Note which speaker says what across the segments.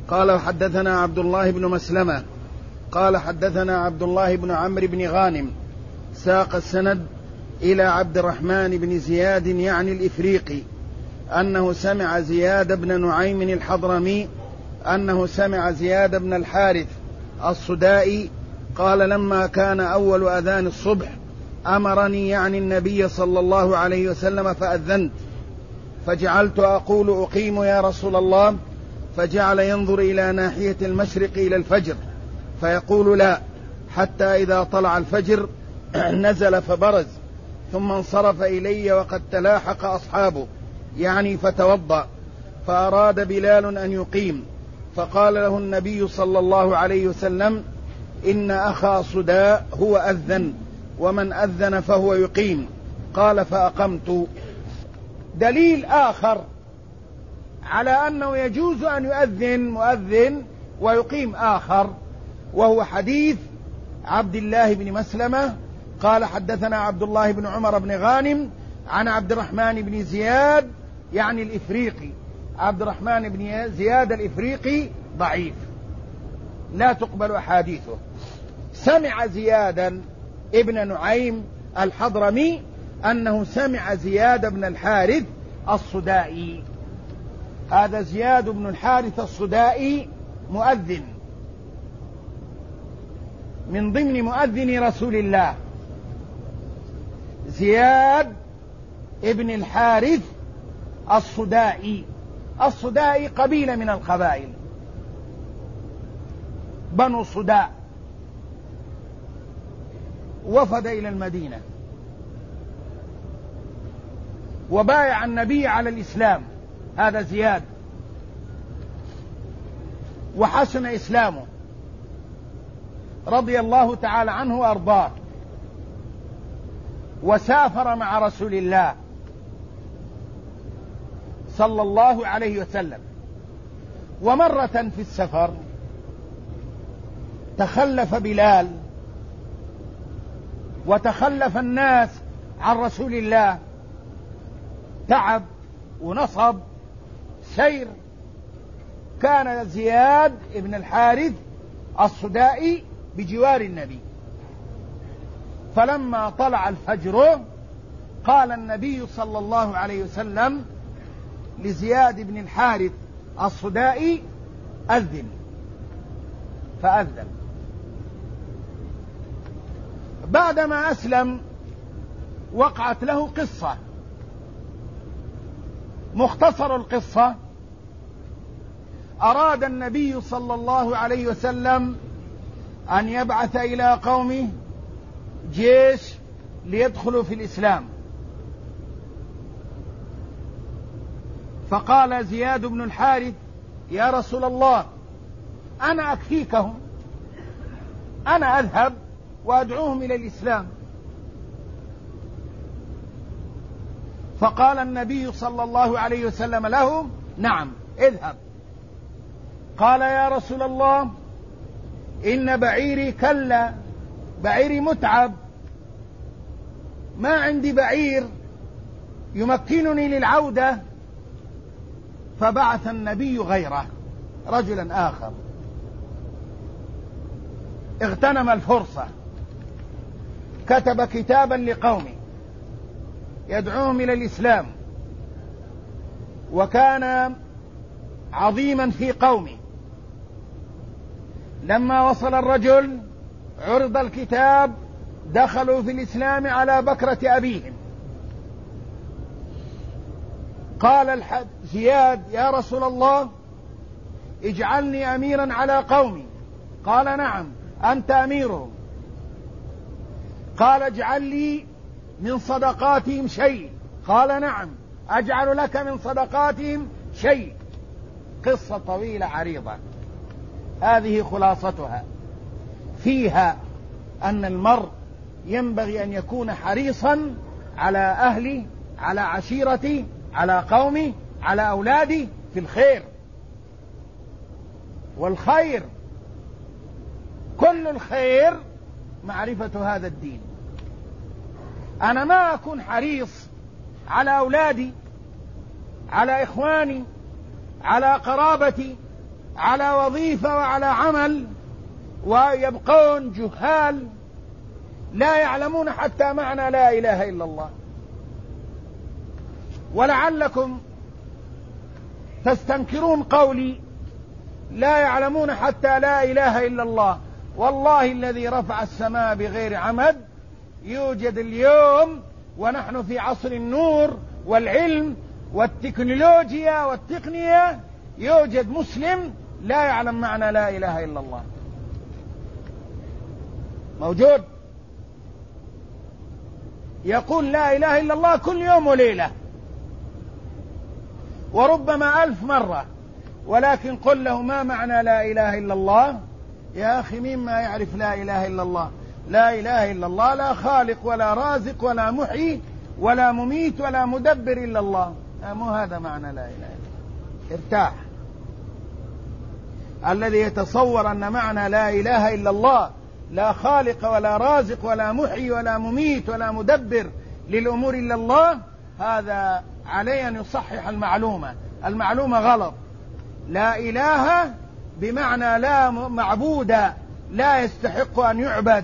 Speaker 1: قال حدثنا عبد الله بن مسلمة قال حدثنا عبد الله بن عمرو بن غانم ساق السند إلى عبد الرحمن بن زياد يعني الإفريقي أنه سمع زياد بن نعيم الحضرمي أنه سمع زياد بن الحارث الصدائي قال لما كان أول أذان الصبح أمرني يعني النبي صلى الله عليه وسلم فأذنت فجعلت أقول أقيم يا رسول الله، فجعل ينظر إلى ناحية المشرق إلى الفجر فيقول لا، حتى إذا طلع الفجر نزل فبرز ثم انصرف إلي وقد تلاحق أصحابه يعني فتوضأ، فأراد بلال أن يقيم فقال له النبي صلى الله عليه وسلم إن أخا صداء هو أذن ومن أذن فهو يقيم. قال فأقمت. دليل آخر على أنه يجوز أن يؤذن مؤذن ويقيم آخر، وهو حديث عبد الله بن مسلمة قال حدثنا عبد الله بن عمر بن غانم عن عبد الرحمن بن زياد يعني الإفريقي. عبد الرحمن بن زياد الإفريقي ضعيف لا تقبل أحاديثه. سمع زيادا ابن نعيم الحضرمي أنه سمع زياد بن الحارث الصدائي. هذا زياد بن الحارث الصدائي مؤذن من ضمن مؤذن رسول الله. زياد ابن الحارث الصدائي. الصدائي قبيلة من القبائل، بنو صداء، وفد إلى المدينة وبايع النبي على الإسلام. هذا زياد، وحسن إسلامه رضي الله تعالى عنه وأرضاه، وسافر مع رسول الله صلى الله عليه وسلم. ومرة في السفر تخلف بلال وتخلف الناس عن رسول الله، تعب ونصب سير. كان زياد ابن الحارث الصدائي بجوار النبي، فلما طلع الفجر قال النبي صلى الله عليه وسلم لزياد بن الحارث الصدائي أذن، فأذن. بعدما أسلم وقعت له قصة. مختصر القصة: أراد النبي صلى الله عليه وسلم أن يبعث إلى قومه جيش ليدخلوا في الإسلام، فقال زياد بن الحارث: يا رسول الله أنا أكفيكهم، أنا أذهب وأدعوهم إلى الإسلام. فقال النبي صلى الله عليه وسلم له: نعم اذهب. قال: يا رسول الله إن بعيري كلا، بعيري متعب، ما عندي بعير يمكنني للعودة. فبعث النبي غيره، رجلا آخر، اغتنم الفرصة، كتب كتابا لقومه يدعوهم إلى الإسلام، وكان عظيما في قومه. لما وصل الرجل عرض الكتاب، دخلوا في الإسلام على بكرة أبيهم. قال زياد: يا رسول الله اجعلني أميرا على قومي. قال: نعم أنت أميرهم. قال: اجعل لي من صدقاتهم شيء. قال: نعم أجعل لك من صدقاتهم شيء. قصة طويلة عريضة، هذه خلاصتها. فيها أن المرء ينبغي أن يكون حريصا على أهله، على عشيرته، على قومه، على أولاده في الخير والخير. كل الخير معرفة هذا الدين. أنا ما أكون حريص على أولادي، على إخواني، على قرابتي، على وظيفة وعلى عمل ويبقون جهال لا يعلمون حتى معنى لا إله إلا الله. ولعلكم تستنكرون قولي لا يعلمون حتى لا إله إلا الله. والله الذي رفع السماء بغير عمد يوجد اليوم ونحن في عصر النور والعلم والتكنولوجيا والتقنية، يوجد مسلم لا يعلم معنى لا إله إلا الله، موجود، يقول لا إله إلا الله كل يوم وليلة وربما 1000 مرة، ولكن قل له ما معنى لا إله إلا الله؟ يا أخي مما يعرف لا إله إلا الله؟ لا إله إلا الله لا خالق ولا رازق ولا محيي ولا مميت ولا مدبر إلا الله. مو هذا معنى لا إله إلا الله. ارتاح. الذي يتصور أن معنى لا إله إلا الله لا خالق ولا رازق ولا محيي ولا مميت ولا مدبر للأمور إلا الله، هذا عليه أن يصحح المعلومة غلط. لا إله بمعنى لا معبود، لا يستحق أن يعبد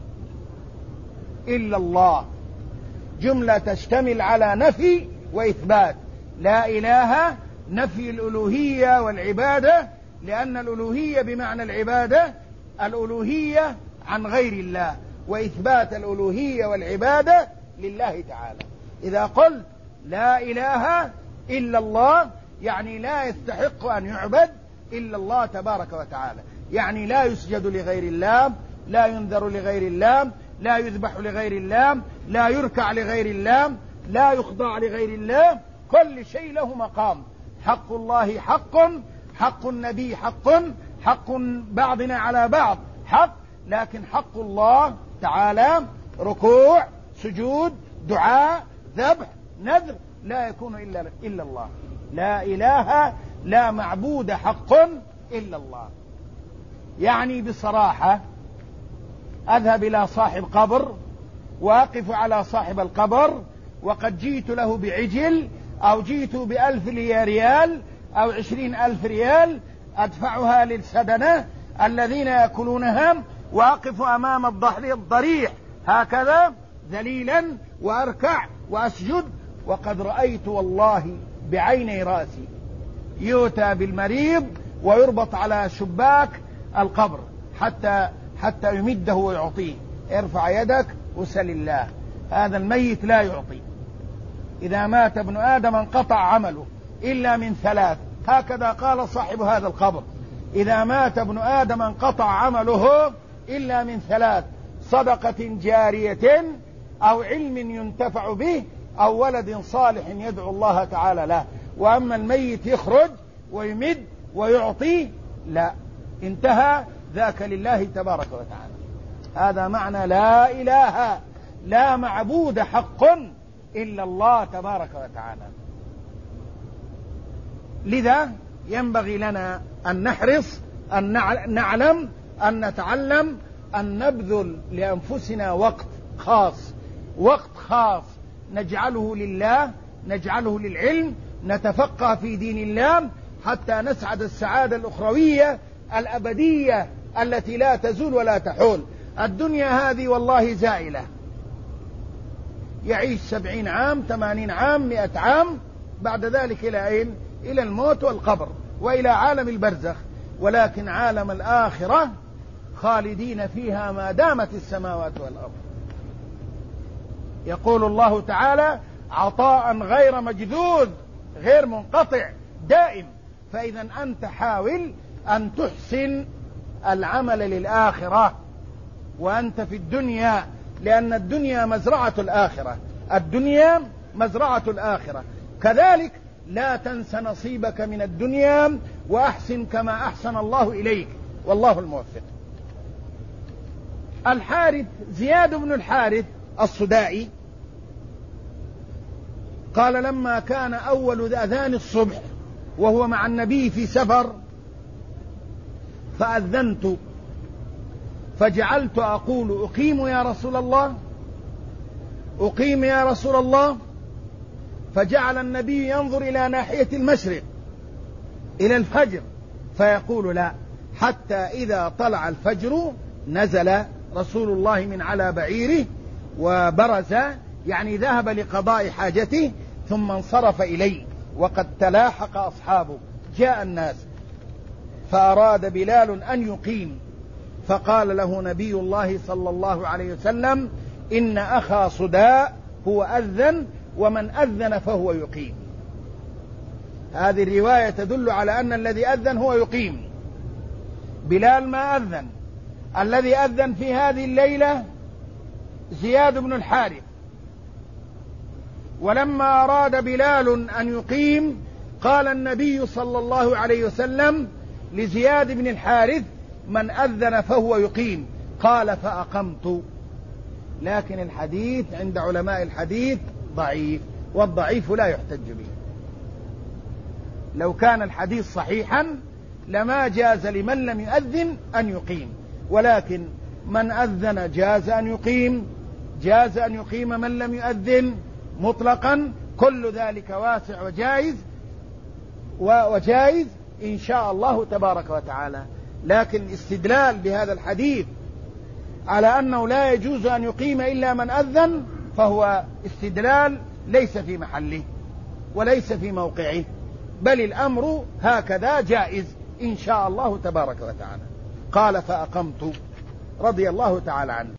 Speaker 1: إلا الله، جملة تشتمل على نفي وإثبات. لا إله نفي الألوهية والعبادة، لأن الألوهية بمعنى العبادة، الألوهية عن غير الله، وإثبات الألوهية والعبادة لله تعالى. إذا قلت لا إله إلا الله يعني لا يستحق أن يعبد إلا الله تبارك وتعالى، يعني لا يسجد لغير الله، لا ينذر لغير الله، لا يذبح لغير الله، لا يركع لغير الله، لا يخضع لغير الله، كل شيء له مقام. حق الله حق، حق النبي حق، حق بعضنا على بعض حق، لكن حق الله تعالى ركوع سجود دعاء ذبح نذر لا يكون إلا الله. لا إله لا معبود حق إلا الله. يعني بصراحة أذهب إلى صاحب قبر وأقف على صاحب القبر وقد جئت له بعجل أو جئت ب1000 ريال أو 20,000 ريال أدفعها للسدنة الذين يأكلونها، وأقف أمام الضريح هكذا ذليلا وأركع وأسجد، وقد رأيت والله بعيني رأسي يؤتى بالمريض ويربط على شباك القبر حتى يمده ويعطيه. ارفع يدك وسل الله. هذا الميت لا يعطي. إذا مات ابن آدم انقطع عمله إلا من 3، هكذا قال صاحب هذا القبر. إذا مات ابن آدم انقطع عمله إلا من 3: صدقة جارية أو علم ينتفع به أو ولد صالح يدعو الله تعالى له. وأما الميت يخرج ويمد ويعطي لا، انتهى ذاك لله تبارك وتعالى. هذا معنى لا إله لا معبود حق إلا الله تبارك وتعالى. لذا ينبغي لنا أن نحرص أن نعلم أن نتعلم أن نبذل لأنفسنا وقت خاص نجعله لله، نجعله للعلم، نتفقه في دين الله حتى نسعد السعادة الأخروية الأبدية التي لا تزول ولا تحول. الدنيا هذه والله زائلة، يعيش 70 عام 80 عام 100 عام، بعد ذلك إلى أين؟ إلى الموت والقبر وإلى عالم البرزخ. ولكن عالم الآخرة خالدين فيها ما دامت السماوات والأرض. يقول الله تعالى: عطاء غير مجذوذ، غير منقطع، دائم. فإذا أنت حاول أن تحسن العمل للآخرة وأنت في الدنيا، لأن الدنيا مزرعة الآخرة، الدنيا مزرعة الآخرة. كذلك لا تنس نصيبك من الدنيا وأحسن كما أحسن الله إليك، والله الموفق. الحارث زياد بن الحارث الصدائي قال: لما كان أول أذان الصبح وهو مع النبي في سفر فأذنت فجعلت أقول: أقيم يا رسول الله، أقيم يا رسول الله. فجعل النبي ينظر إلى ناحية المشرق إلى الفجر فيقول لا، حتى إذا طلع الفجر نزل رسول الله من على بعيره وبرز، يعني ذهب لقضاء حاجته، ثم انصرف إليه وقد تلاحق أصحابه. جاء الناس فأراد بلال أن يقيم، فقال له نبي الله صلى الله عليه وسلم: إن أخا صداء هو أذن، ومن أذن فهو يقيم. هذه الرواية تدل على أن الذي أذن هو يقيم. بلال ما أذن، الذي أذن في هذه الليلة زياد بن الحارث. ولما أراد بلال أن يقيم قال النبي صلى الله عليه وسلم لزياد بن الحارث: من أذن فهو يقيم. قال: فأقمت. لكن الحديث عند علماء الحديث ضعيف، والضعيف لا يحتج به. لو كان الحديث صحيحا لما جاز لمن لم يؤذن أن يقيم، ولكن من أذن جاز أن يقيم، جاز أن يقيم من لم يؤذن مطلقا. كل ذلك واسع وجائز إن شاء الله تبارك وتعالى. لكن استدلال بهذا الحديث على أنه لا يجوز أن يقيم إلا من أذن فهو استدلال ليس في محله وليس في موقعه، بل الأمر هكذا جائز إن شاء الله تبارك وتعالى. قال: فأقمت، رضي الله تعالى عنه.